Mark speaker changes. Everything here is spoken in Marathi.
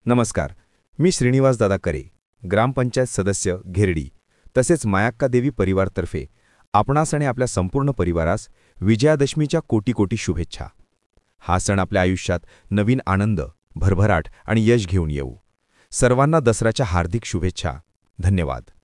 Speaker 1: नमस्कार. मी श्रीनिवास दादा करे, ग्रामपंचायत सदस्य घेरडी तसेच मायाक्का देवी परिवारतर्फे आपणास आणि आपल्या संपूर्ण परिवारास विजयादशमीच्या कोटी कोटी शुभेच्छा. हा सण आपल्या आयुष्यात नवीन आनंद, भरभराट आणि यश घेऊन येऊ. सर्वांना दसऱ्याच्या हार्दिक शुभेच्छा. धन्यवाद.